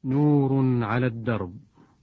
نور على الدرب،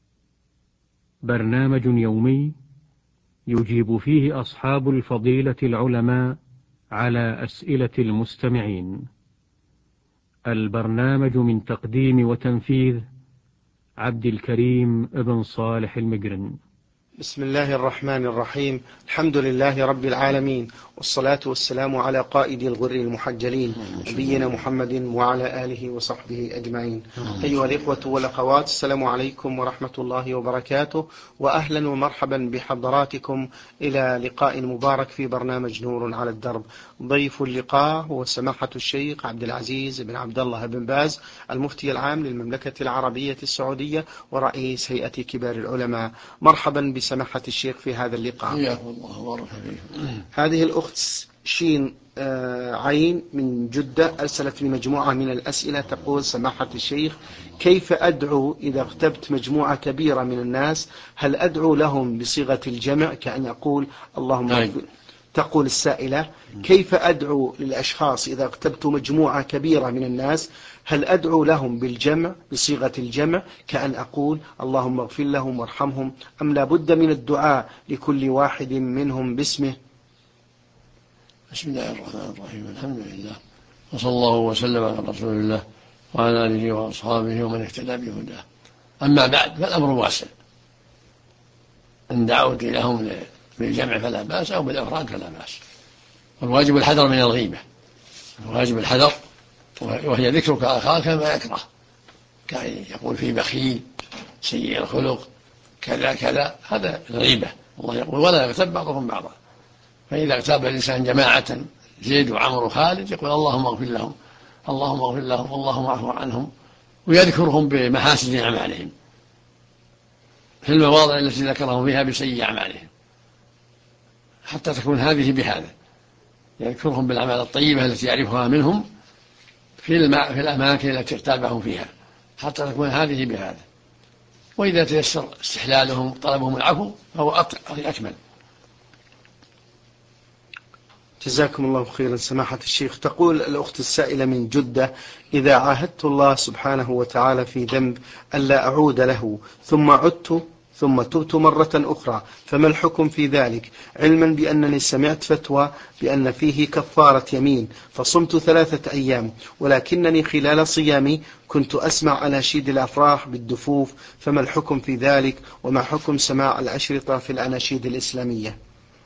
برنامج يومي يجيب فيه أصحاب الفضيلة العلماء على أسئلة المستمعين. البرنامج من تقديم وتنفيذ عبد الكريم ابن صالح المقرن. بسم الله الرحمن الرحيم. الحمد لله رب العالمين، والصلاة والسلام على قائد الغر المحجلين نبينا محمد وعلى آله وصحبه أجمعين. أيها الإخوة والأخوات، السلام عليكم ورحمة الله وبركاته، وأهلا ومرحبا بحضراتكم إلى لقاء مبارك في برنامج نور على الدرب. ضيف اللقاء هو سماحة الشيخ عبد العزيز بن عبد الله بن باز، المفتي العام للمملكة العربية السعودية ورئيس هيئة كبار العلماء. مرحبا بسماحة الشيخ في هذا اللقاء. حياكم الله وبارك فيكم. هذه الأخت شين عين من جدة أرسلت لي مجموعة من الأسئلة، تقول: سماحة الشيخ، كيف أدعو إذا اغتبت مجموعة كبيرة من الناس؟ هل أدعو لهم بصيغة الجمع كأن يقول اللهم تقول السائلة: كيف أدعو للأشخاص إذا اغتبت مجموعة كبيرة من الناس؟ هل أدعو لهم بالجمع بصيغة الجمع كأن أقول اللهم اغفر لهم وارحمهم، أم لا بد من الدعاء لكل واحد منهم باسمه؟ بسم الله الرحمن الرحيم. الحمد لله، وصلى الله وسلم على رسول الله وعلى آله وأصحابه ومن اهتدى بهداه. أما بعد، فالأمر واسع. إن دعوت لهم بالجمع فلا بأس، أو بالإفراد فلا بأس. والواجب الحذر من الغيبة، الواجب الحذر، وهي ذكرك أخاك ما يكره، كان يقول فيه بخيل، سيء الخلق، كذا كذا، هذا الغيبة. الله يقول: ولا يغتب بعضكم بعضا. فإذا اغتاب الإنسان جماعة، زيد وعمر وخالد، يقول اللهم اغفر لهم، اللهم اغفر لهم، اللهم اعفو عنهم، ويذكرهم بمحاسن أعمالهم في المواضع التي ذكرهم فيها بسيء أعمالهم، حتى تكون هذه بهذا. يذكرهم بالأعمال الطيبة التي يعرفها منهم في الأماكن التي اغتابهم فيها، حتى تكون هذه بهذا. وإذا تيسر استحلالهم طلبهم العفو فهو أكمل. جزاكم الله خيرا سماحة الشيخ. تقول الأخت السائلة من جدة: إذا عاهدت الله سبحانه وتعالى في ذنب ألا أعود له، ثم عدت ثم تبت مرة أخرى، فما الحكم في ذلك؟ علما بأنني سمعت فتوى بأن فيه كفارة يمين، فصمت 3 أيام، ولكنني خلال صيامي كنت أسمع أناشيد الأفراح بالدفوف، فما الحكم في ذلك؟ وما حكم سماع الأشرطة في الأناشيد الإسلامية؟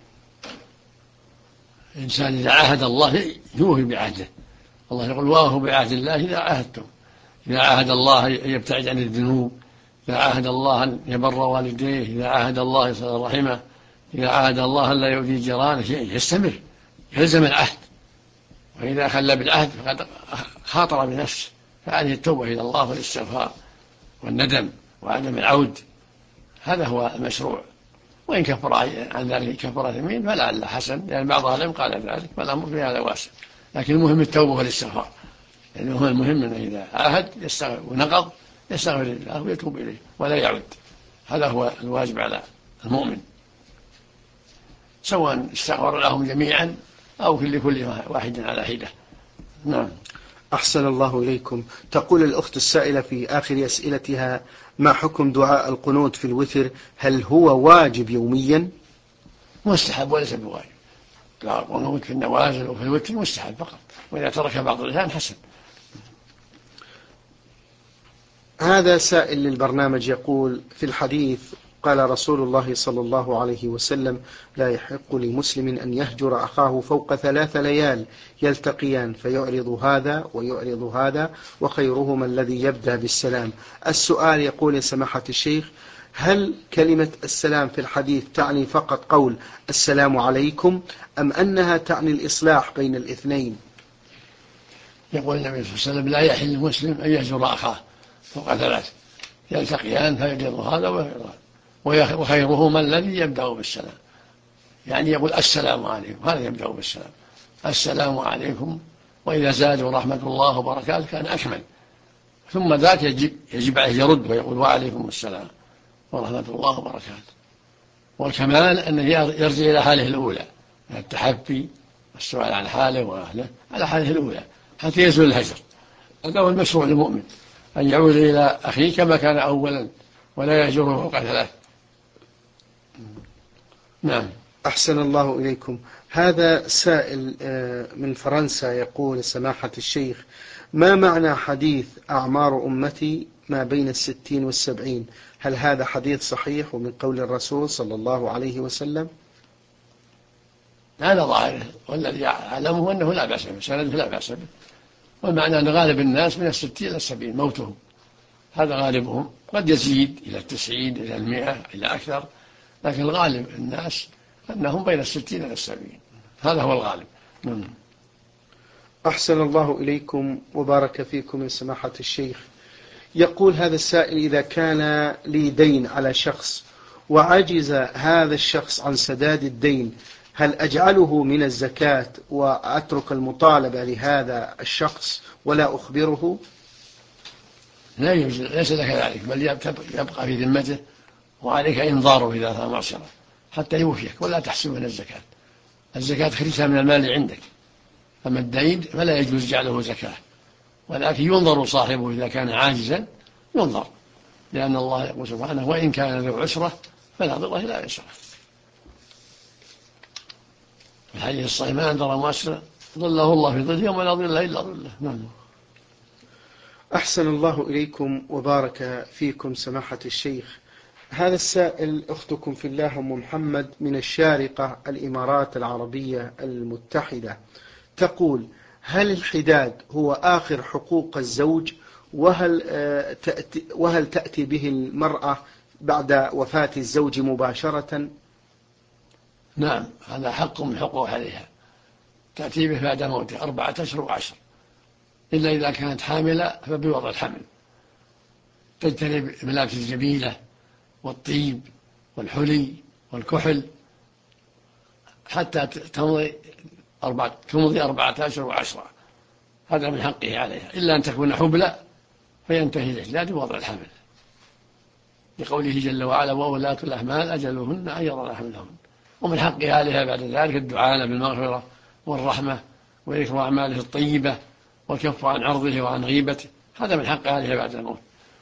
الإنسان إذا عاهد الله يوفي بعهده. الله يقول: وأوفوا بعهد الله إذا عاهدتم. إذا عاهد الله أن يبتعد عن الذنوب، إذا عاهد الله أن يبر والديه، إذا عاهد الله يصل رحمه، إذا عاهد الله أن لا يؤذي جيرانه، يستمر، يلزم العهد. وإذا خلى بالعهد فقد خاطر بنفسه، فعليه التوبة إلى الله والاستغفار والندم وعدم العود. هذا هو المشروع. وإن كفر عن ذلك كفر يمين فلعل حسن، لأن بعض أهل العلم قال ذلك، فالأمر في هذا واسع. لكن المهم التوبة والاستغفار. يعني هو المهم أنه إذا عاهد يستغفر ونقض يستغفر الله ويتوب إليه ولا يعود. هذا هو الواجب على المؤمن، سواء استغفر لهم جميعا أو لكل واحد على حدة. نعم. أحسن الله إليكم. تقول الأخت السائلة في آخر أسئلتها: ما حكم دعاء القنوت في الوتر؟ هل هو واجب يوميا؟ مستحب وليس بواجب. دعاء القنوت في النوازل وفي الوتر مستحب فقط، وإذا ترك بعض الإنسان حسن. هذا سائل للبرنامج يقول: في الحديث قال رسول الله صلى الله عليه وسلم: لا يحق لمسلم أن يهجر أخاه فوق 3 ليال يلتقيان فيعرض هذا ويعرض هذا، وخيرهما الذي يبدأ بالسلام. السؤال يقول: يا سماحة الشيخ، هل كلمة السلام في الحديث تعني فقط قول السلام عليكم، أم أنها تعني الإصلاح بين الاثنين؟ يقول النبي صلى الله عليه وسلم: لا يحل للمسلم أن يهجر أخاه فوق 3 يلتقيان فيعرض هذا ويعرض، وخيرهما الذي يبدأ بالسلام. يعني يقول السلام عليكم، هذا يبدأ بالسلام، السلام عليكم، وإذا زادوا رحمة الله وبركاته كان أكمل. ثم ذاك يجب عليه يرد ويقول: وعليكم السلام ورحمة الله وبركاته. والكمال أنه يرجع إلى حاله الأولى من التحفي والسؤال عن حاله وأهله على حاله الأولى حتى يزول الهجر. هذا هو المشروع للمؤمن. أن يعود إلى أخيه كما كان أولا ولا يهجره فوق 3. نعم. أحسن الله إليكم. هذا سائل من فرنسا يقول: سماحة الشيخ، ما معنى حديث أعمار أمتي ما بين 60 و70؟ هل هذا حديث صحيح ومن قول الرسول صلى الله عليه وسلم؟ هذا ظاهره، والذي أعلمه أنه لا بأس به، سنده لا بأس به، والمعنى أن غالب الناس من 60 إلى 70 موتهم، هذا غالبهم، قد يزيد إلى 90 إلى 100 إلى أكثر، لكن الغالب الناس أنهم بين 60 إلى 70، هذا هو الغالب. أحسن الله إليكم وبارك فيكم يا سماحة الشيخ. يقول هذا السائل: إذا كان لي دين على شخص وعجز هذا الشخص عن سداد الدين، هل أجعله من الزكاة وأترك المطالبة لهذا الشخص ولا أخبره؟ لا يجوز، ليس لك ذلك، بل يبقى في ذمته، وعليك إنظاره إذا أثار معصرة حتى يوفيك، ولا تحسب من الزكاة. الزكاة خرجها من المال عندك، أما الدين فلا يجوز جعله زكاة، ولكن ينظر صاحبه إذا كان عاجزا، ينظر، لأن الله يقول سبحانه: وإن كان ذو عسرة فنظرة إلى يسره. الحديث الصحيح: ما أنذر مؤسرا ظله الله في ظله يوم لا ظل إلا ظله. نعم. أحسن الله إليكم وبارك فيكم سماحة الشيخ. هذا السائل أختكم في الله أم محمد من الشارقة الإمارات العربية المتحدة تقول: هل الحداد هو آخر حقوق الزوج؟ وهل تأتي به المرأة بعد وفاة الزوج مباشرة؟ نعم، هذا حق من حقوق عليها، تأتي به بعد موته 4 أشهر و10، إلا إذا كانت حاملة فبوضع الحمل، تجتنب الملابس الجميلة والطيب والحلي والكحل حتى تمضي 4 أشهر و10، هذا من حقه عليها، إلا أن تكون حبلى فينتهي الإحداد بوضع الحمل، لقوله جل وعلا: وأولاة الأحمال أجلهن أن يضعن حملهن. ومن حقها عليها بعد ذلك الدعاء بالمغفرة والرحمة وذكر أعماله الطيبة والكف عن عرضه وعن غيبته، هذا من حقها عليها بعد الموت.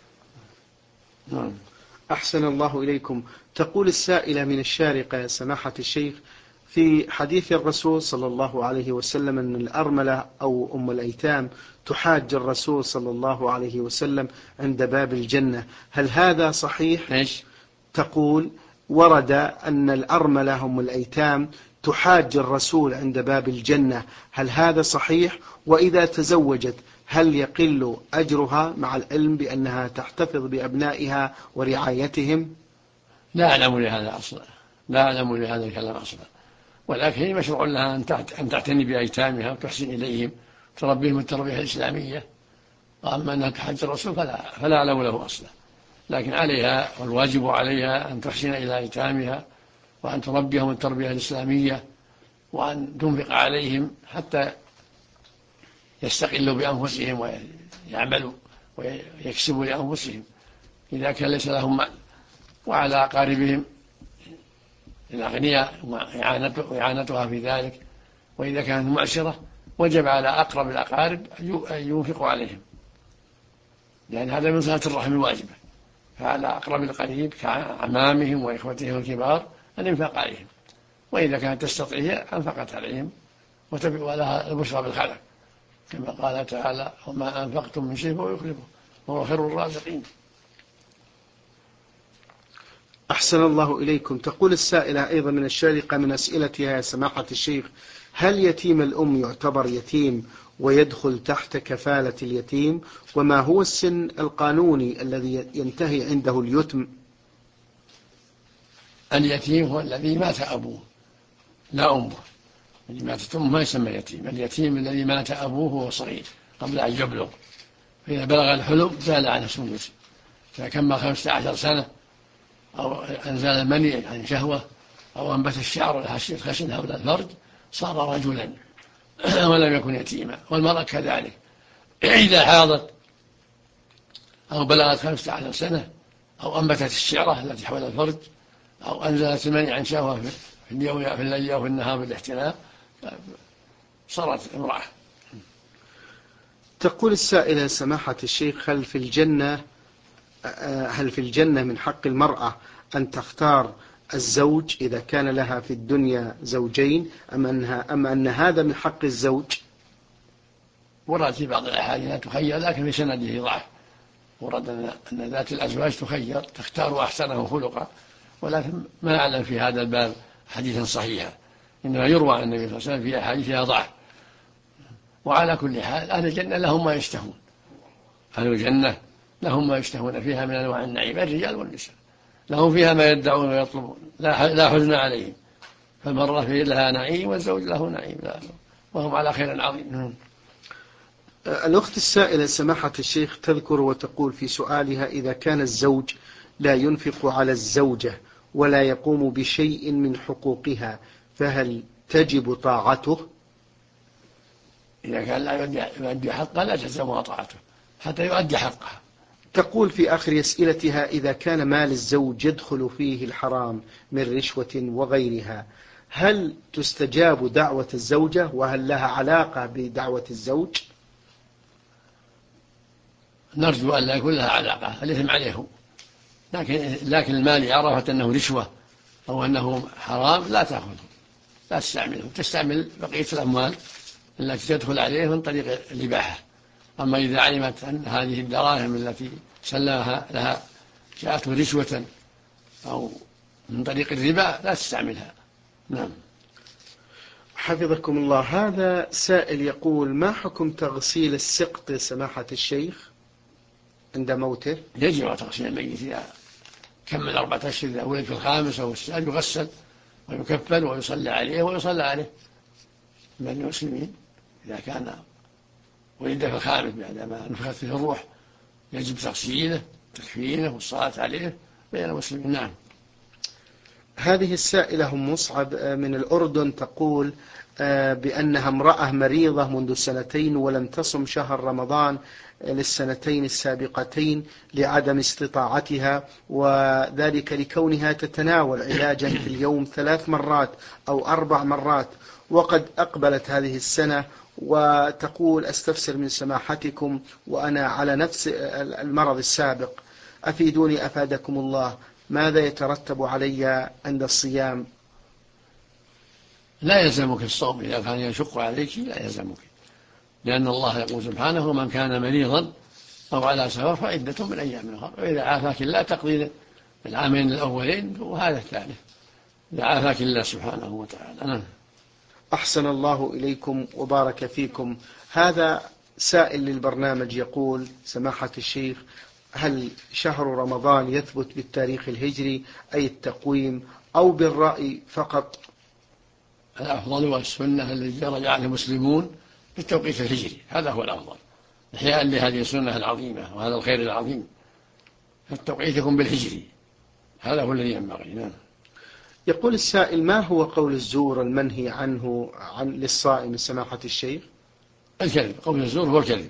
أحسن الله إليكم. تقول السائلة من الشارقة: يا سماحة الشيخ، في حديث الرسول صلى الله عليه وسلم أن الأرملة أو أم الأيتام تحاج الرسول صلى الله عليه وسلم عند باب الجنة، هل هذا صحيح؟ إيش؟ تقول: ورد أن الأرملة أم الأيتام تحاج الرسول عند باب الجنة، هل هذا صحيح؟ وإذا تزوجت هل يقل أجرها مع العلم بأنها تحتفظ بأبنائها ورعايتهم؟ لا أعلم لهذا أصلا، لا أعلم لهذا الكلام أصلا، ولكن مشروع لها أن تعتني بأيتامها وتحسن إليهم، تربيهم التربية الإسلامية. وأما أنها تحج الرسول فلا أعلم له أصلا، لكن عليها والواجب عليها أن تحسن إلى أيتامها وأن تربيهم التربية الإسلامية وأن تنفق عليهم حتى يستقلوا بأنفسهم ويعملوا ويكسبوا لأنفسهم إذا كان ليس لهم مال، وعلى أقاربهم الأغنياء وإعانتها في ذلك، وإذا كانت معسرة وجب على أقرب الأقارب أن ينفقوا عليهم، لأن هذا من صلة الرحم الواجبة، فعلى أقرب القريب كعمامهم وإخوتهم الكبار أن ينفق عليهم، وإذا كانت تستطيع أنفقت عليهم ولها البشرى بالخلق، كما قال تعالى: وما أنفقتم من شيء فهو يخلفه وهو خير الرازقين. أحسن الله إليكم. تقول السائلة أيضا من الشارقة من أسئلتها: يا سماحة الشيخ، هل يتيم الأم يعتبر يتيم ويدخل تحت كفالة اليتيم؟ وما هو السن القانوني الذي ينتهي عنده اليتم؟ اليتيم هو الذي مات أبوه لا أمه، الذي ماتت أمه ما يسمى يتيم، اليتيم الذي مات أبوه وهو صغير قبل أن يبلغ، فإذا بلغ الحلم زال عن اسمه، إذا كمل 15 سنة أو أنزل المني عن شهوة أو أنبت الشعر الخشن حول الفرج صار رجلا ولم يكن يتيما. والمرأة كذلك إذا حاضت أو بلغت 15 سنة أو أنبتت الشعرة التي حول الفرج أو أنزلت المني عن شهوة في الليل أو في النهار بالاحتلام صارت امرأة. تقول السائلة سماحة الشيخ، هل في الجنة من حق المرأة أن تختار الزوج إذا كان لها في الدنيا زوجين، أم أن هذا من حق الزوج؟ ورد في بعض الأحاديث لا تخير، لكن في سنده ضعف. ورد أن ذات الأزواج تخير، تختار أحسنه خلقا، ولكن ما نعلم في هذا الباب حديثا صحيحا، إنما يروى عن النبي صلى الله عليه وسلم في أحاديث فيها ضعف. وعلى كل حال أهل الجنة لهم ما يشتهون، أهل الجنة لهم ما يشتهون فيها من أنواع النعيم، الرجال والنساء لهم فيها ما يدعون ويطلبون، لا حزن عليهم، فالمرأة في لها نعيم والزوج له نعيم، وهم على خير عظيم. الأخت السائلة سماحة الشيخ تذكر وتقول في سؤالها: إذا كان الزوج لا ينفق على الزوجة ولا يقوم بشيء من حقوقها، فهل تجب طاعته؟ إذا كان لا يؤدي حقها لا تلزمها طاعته حتى يؤدي حقها. تقول في آخر أسئلتها: إذا كان مال الزوج يدخل فيه الحرام من رشوة وغيرها، هل تستجاب دعوة الزوجة، وهل لها علاقة بدعوة الزوج؟ نرجو أن لا يكون لها علاقة، الإثم عليه، لكن المال عرفت أنه رشوة أو أنه حرام لا تأخذه، لا تستعمله، تستعمل بقية الأموال التي تدخل عليه من طريق الإباحة. أما إذا علمت أن هذه الدراهم التي سلمها لها جاءته رشوة أو من طريق الربا لا تستعملها. نعم. حفظكم الله. هذا سائل يقول: ما حكم تغسيل السقط سماحة الشيخ عند موته؟ يجب تغسيل الميت إذا كمل 4 أشهر، إذا ولد في الخامس أو السادس يغسل ويكفل ويصلى عليه من المسلمين. إذا كان ولد في الخامس بعدما نفخت فيه الروح يجب تغسيله تكفينه والصلاة عليه بين المسلمين. نعم. هذه السائلة أم مصعب من الأردن تقول بأنها امرأة مريضة منذ 2 ولم تصم شهر رمضان للسنتين السابقتين لعدم استطاعتها، وذلك لكونها تتناول علاجا في اليوم 3 مرات أو 4 مرات، وقد أقبلت هذه السنة، وتقول: أستفسر من سماحتكم وأنا على نفس المرض السابق، أفيدوني أفادكم الله، ماذا يترتب علي عند الصيام؟ لا يلزمك الصوم إذا كان يشق عليك، لا يلزمك، لأن الله يقول سبحانه: ومن كان مريضا أو على سفر فعدة من أيام أخرى، وإذا عافاك الله تقضي العامين الأولين وهذا الثالث، إذا عافاك الله سبحانه وتعالى. أحسن الله إليكم وبارك فيكم. هذا سائل للبرنامج يقول: سماحة الشيخ، هل شهر رمضان يثبت بالتاريخ الهجري أي التقويم أو بالرأي فقط؟ الأفضل والسنة التي رجع المسلمون بالتوقيت الهجري، هذا هو الأفضل إحياء لهذه السنة العظيمة وهذا الخير العظيم، فالتوقيت يكون بالهجري، هذا هو الذي ينبغي. نعم. يقول السائل: ما هو قول الزور المنهي عنه للصائم سماحة الشيخ؟ الكذب، قول الزور هو الكذب،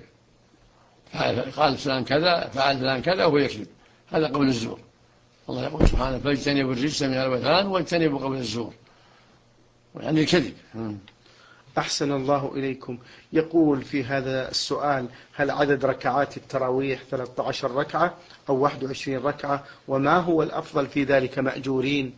قال فلان كذا فعل فلان كذا وهو يكذب، هذا قول الزور. الله يقول سبحانه: فاجتنبوا الرجس من الأوثان واجتنبوا قول الزور، يعني الكذب. أحسن الله إليكم. يقول في هذا السؤال: هل عدد ركعات التراويح 13 ركعة أو 21 ركعة؟ وما هو الأفضل في ذلك مأجورين؟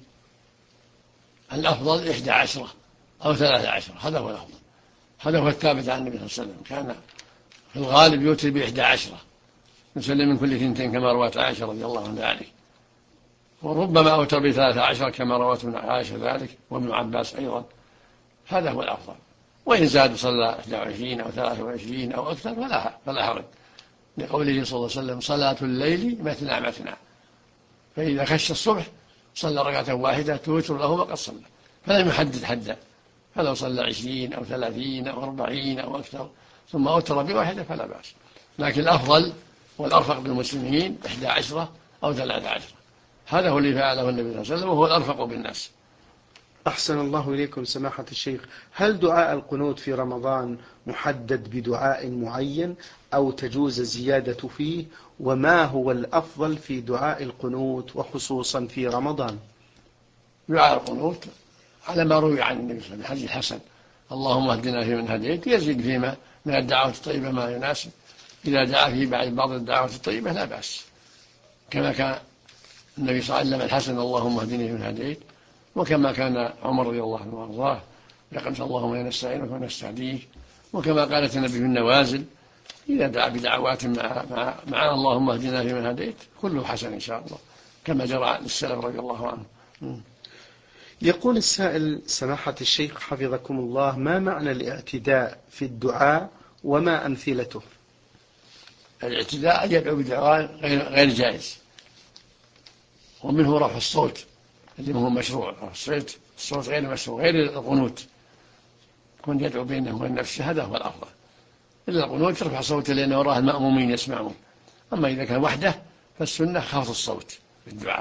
الأفضل 11 أو 13، هذا هو الأفضل، هذا هو الثابت عن النبي صلى الله عليه وسلم، كان في الغالب يوتر ب11 يسلم من كل 2 كما روت عائشة رضي الله عنها ذلك، وربما أوتر ب13 كما روت ابن عائشة ذلك وابن عباس أيضا، هذا هو الأفضل. وإن زاد صلى 21 أو 23 أو أكثر فلا حرج، لقوله صلى الله عليه وسلم: صلاة الليل مثنى مثنى، فإذا خش الصبح صلى ركعة واحدة توتر له وقد صلى، فلم يحدد حدا، فلو صلى 20 أو 30 أو 40 أو أكثر ثم أوتر بواحدة فلا بأس، لكن الأفضل والأرفق بالمسلمين 11 أو 13، هذا هو اللي فعله النبي صلى الله عليه وسلم وهو الأرفق بالناس. أحسن الله إليكم سماحة الشيخ. هل دعاء القنوت في رمضان محدد بدعاء معين أو تجوز الزيادة فيه؟ وما هو الأفضل في دعاء القنوت وخصوصا في رمضان؟ دعاء القنوت على ما روي عن النبي صلى الله عليه وسلم حديث حسن اللهم اهدنا فيمن هديت، يزيد فيما من الدعوة الطيبة ما يناسب. إذا دعا في بعض الدعوات الطيبة لا بأس، كما كان النبي صلى الله عليه وسلم الحسن اللهم اهدني فيمن هديت، وكما كان عمر رضي الله عنه وارضاه يقول اللهم انا نستعينك ونستهديك، وكما قالت النبي في النوازل إذا دعا بدعوات مع اللهم اهدنا فيمن هديت كله حسن إن شاء الله، كما جرى للسلف رضي الله عنه. يقول السائل سماحة الشيخ حفظكم الله: ما معنى الاعتداء في الدعاء وما أمثلته؟ الاعتداء أن يدعو بدعاء غير جائز، ومنه رفع الصوت الذي هو مشروع، الصوت غير مشروع، غير القنوت، كن يدعو بينه وبين نفسه هذا هو الأفضل. إلا القنوت يرفع صوته لأن وراه المأمومين يسمعون، أما إذا كان وحده فالسنة خفض الصوت في الدعاء،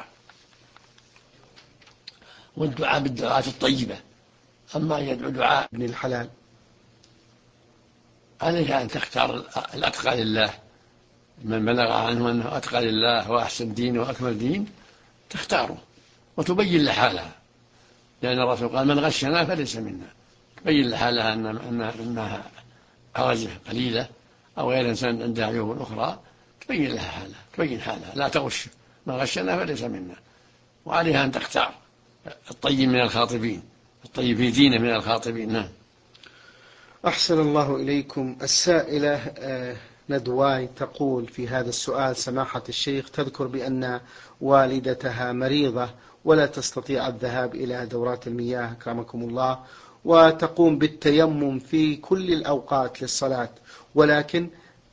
والدعاء بالدعاءات الطيبة. أما يدعو دعاء ابن الحلال عليه أن تختار الأتقى لله، من بلغ عنه أنه أتقى لله وأحسن دين وأكمل دين تختاره وتبين لحالها، لأن الرسول قال من غشنا فليس منا، تبين لحالها أنها حرجة قليلة أو غير إنسان عندها عيوب أخرى، تبين لها حالها، تبين حالها لا تغش، من غشنا فليس منا. وعليها أن تختار الطيب من الخاطبين، الطيب في دينه من الخاطبين. نعم. أحسن الله إليكم. السائلة ندواي تقول في هذا السؤال: سماحة الشيخ تذكر بأن والدتها مريضة ولا تستطيع الذهاب إلى دورات المياه أكرمكم الله، وتقوم بالتيمم في كل الأوقات للصلاة، ولكن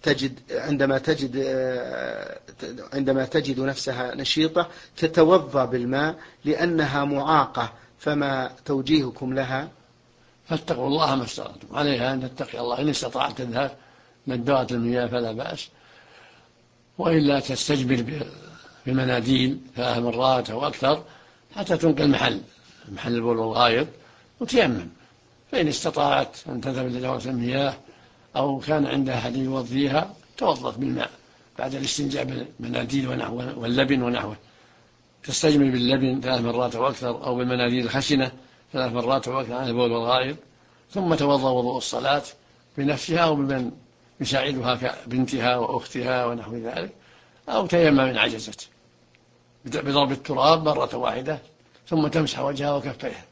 عندما تجد نفسها نشيطة تتوضأ بالماء لأنها معاقة، فما توجيهكم لها؟ فاتقوا الله ما استطعتم، عليها أن تتقي الله، إن استطاعت تذهب من دورة المياه فلا بأس، وإلا تستجبر بمناديل 3 مرات أو أكثر حتى تنقل محل البول والغائط وتيمم. فإن استطاعت أن تذهب لدورة المياه أو كان عندها حد يوضيها توضأت بالماء بعد الاستنجاء بالمناديل ونحوه واللبن ونحوه، تستجمل باللبن 3 مرات أو أكثر، أو بالمناديل الخشنة 3 مرات أو أكثر عن البول والغائط، ثم توضأ وضوء الصلاة بنفسها أو بمن يساعدها كبنتها وأختها ونحو ذلك، أو تيمم إن عجزت بضرب التراب مرة واحدة ثم تمسح وجهها وكفيها.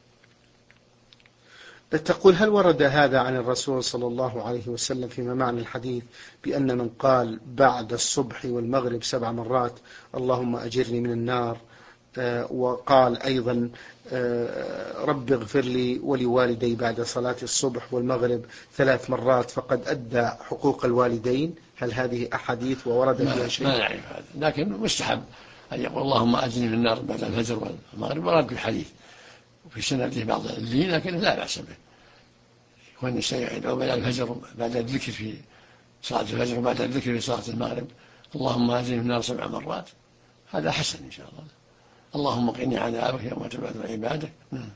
تقول: هل ورد هذا عن الرسول صلى الله عليه وسلم فيما معنى الحديث بأن من قال بعد الصبح والمغرب 7 مرات اللهم أجرني من النار، وقال أيضا رب اغفر لي ولوالدي بعد صلاة الصبح والمغرب 3 مرات فقد أدى حقوق الوالدين؟ هل هذه أحاديث وورد فيها شيء؟ ما نعرف هذا، لكن مستحب أن يقول اللهم أجرني من النار بعد الفجر والمغرب، ورد في الحديث وفي سنده بعض اللين، لكن لا بأس به. يكون الشيء يدعو بعد الفجر بعد الذكر في صلاة الفجر وبعد الذكر في صلاة المغرب اللهم أجرني من النار 7 مرات، هذا حسن إن شاء الله. اللهم قني عذابك يوم تبعث عبادك.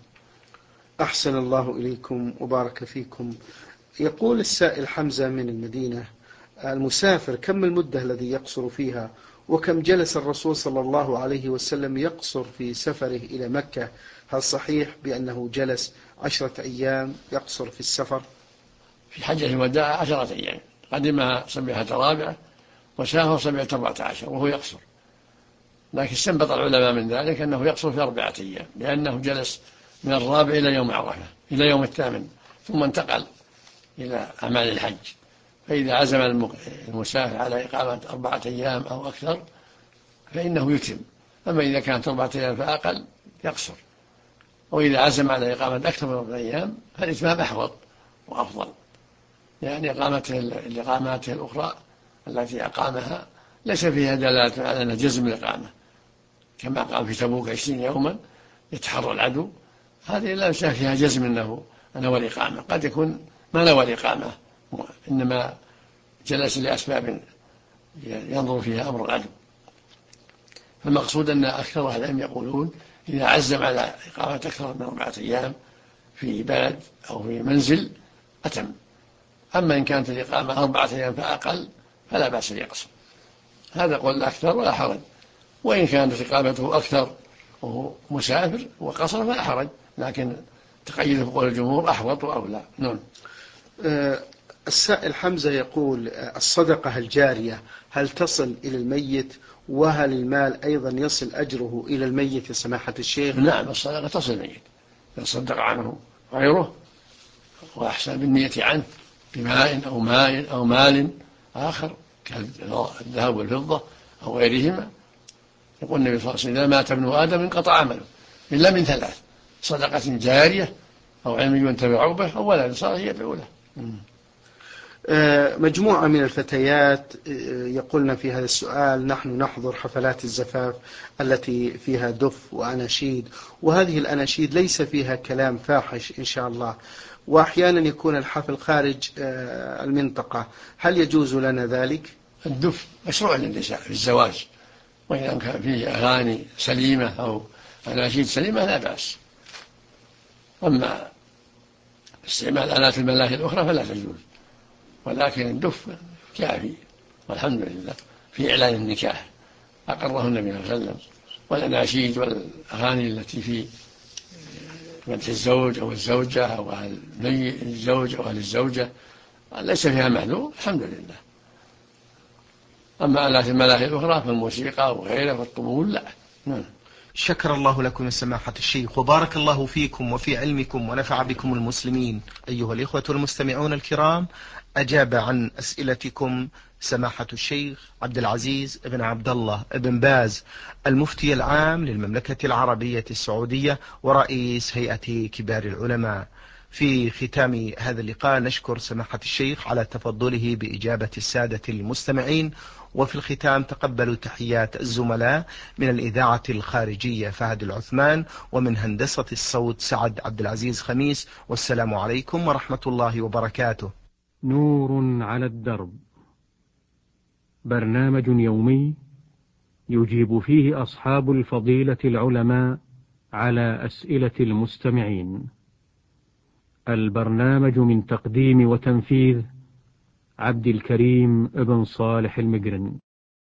أحسن الله إليكم وبارك فيكم. يقول السائل حمزة من المدينة: المسافر كم المدة الذي يقصر فيها، وكم جلس الرسول صلى الله عليه وسلم يقصر في سفره إلى مكة؟ هل صحيح بأنه جلس 10 أيام يقصر في السفر؟ في حجة الوداع 10 أيام، قدمها 7 رابعة وسافر 14 وهو يقصر، لكن استنبط العلماء من ذلك أنه يقصر في 4 أيام، لأنه جلس من الرابع إلى يوم عرفة إلى يوم الثامن ثم انتقل إلى أعمال الحج. فإذا عزم المسافر على إقامة 4 أيام أو أكثر فإنه يتم، أما إذا كانت 4 أيام فأقل يقصر، وإذا عزم على إقامة أكثر من 4 أيام فالإتمام أحوط وأفضل، يعني الإقامات الأخرى التي أقامها ليس فيها دلالة على أن جزم الإقامة، كما قال في تبوك 20 يوما يتحرى العدو، هذه لا يشاء فيها جزم أنه نوى الإقامة، قد يكون ما نوى الإقامة إنما جلس لأسباب ينظر فيها أمر العدو. فالمقصود أن أكثر أهل العلم يقولون إذا عزم على إقامة أكثر من 4 أيام في بلد أو في منزل أتم، أما إن كانت الإقامة 4 أيام فأقل فلا بأس يقصر، هذا قول الأكثر ولا حرج. وإن كانت إقامته أكثر وهو مسافر وقصر فلا حرج، لكن تقيد بقول الجمهور أحوط وأولى. نعم. السائل حمزة يقول الصدقة الجارية هل تصل إلى الميت، وهل المال أيضا يصل أجره إلى الميت يا سماحة الشيخ؟ نعم، الصدقة تصل الميت، يصدق عنه غيره وأحسن بالنية عنه بماء أو مال آخر كالذهب والفضة أو غيرهما. يقول النبي صلى الله عليه وسلم: إذا مات ابن آدم انقطع عمله إلا من ثلاث: صدقة جارية أو علم ينتفع به أو ولد صالح يدعو له. مجموعة من الفتيات يقولن في هذا السؤال: نحن نحضر حفلات الزفاف التي فيها دف وأناشيد، وهذه الأناشيد ليس فيها كلام فاحش إن شاء الله، وأحيانا يكون الحفل خارج المنطقة، هل يجوز لنا ذلك؟ الدف مشروع للنساء في الزواج، وإذا كان فيه أغاني سليمة أو أناشيد سليمة لا بأس. أما استعمال آلات الملاهي الأخرى فلا تجوز، ولكن الدف كافي والحمد لله في إعلان النكاح أقره النبي صلى الله عليه وسلم. والأناشيد والأغاني التي في مدح الزوج أو الزوجة أو أهل الزوج أو أهل الزوجة ليس فيها محذور، الحمد لله. أما آلات الملاهي الأخرى فالموسيقى وغيرها والطبول لا. نعم. شكر الله لكم يا سماحة الشيخ، وبارك الله فيكم وفي علمكم ونفع بكم المسلمين. أيها الإخوة المستمعون الكرام، أجاب عن أسئلتكم سماحة الشيخ عبد العزيز بن عبد الله بن باز، المفتي العام للمملكة العربية السعودية ورئيس هيئة كبار العلماء. في ختام هذا اللقاء نشكر سماحة الشيخ على تفضله بإجابة السادة المستمعين، وفي الختام تقبلوا تحيات الزملاء من الإذاعة الخارجية فهد العثمان، ومن هندسة الصوت سعد عبد العزيز خميس، والسلام عليكم ورحمة الله وبركاته. نور على الدرب، برنامج يومي يجيب فيه أصحاب الفضيلة العلماء على أسئلة المستمعين. البرنامج من تقديم وتنفيذ عبد الكريم ابن صالح المقرن.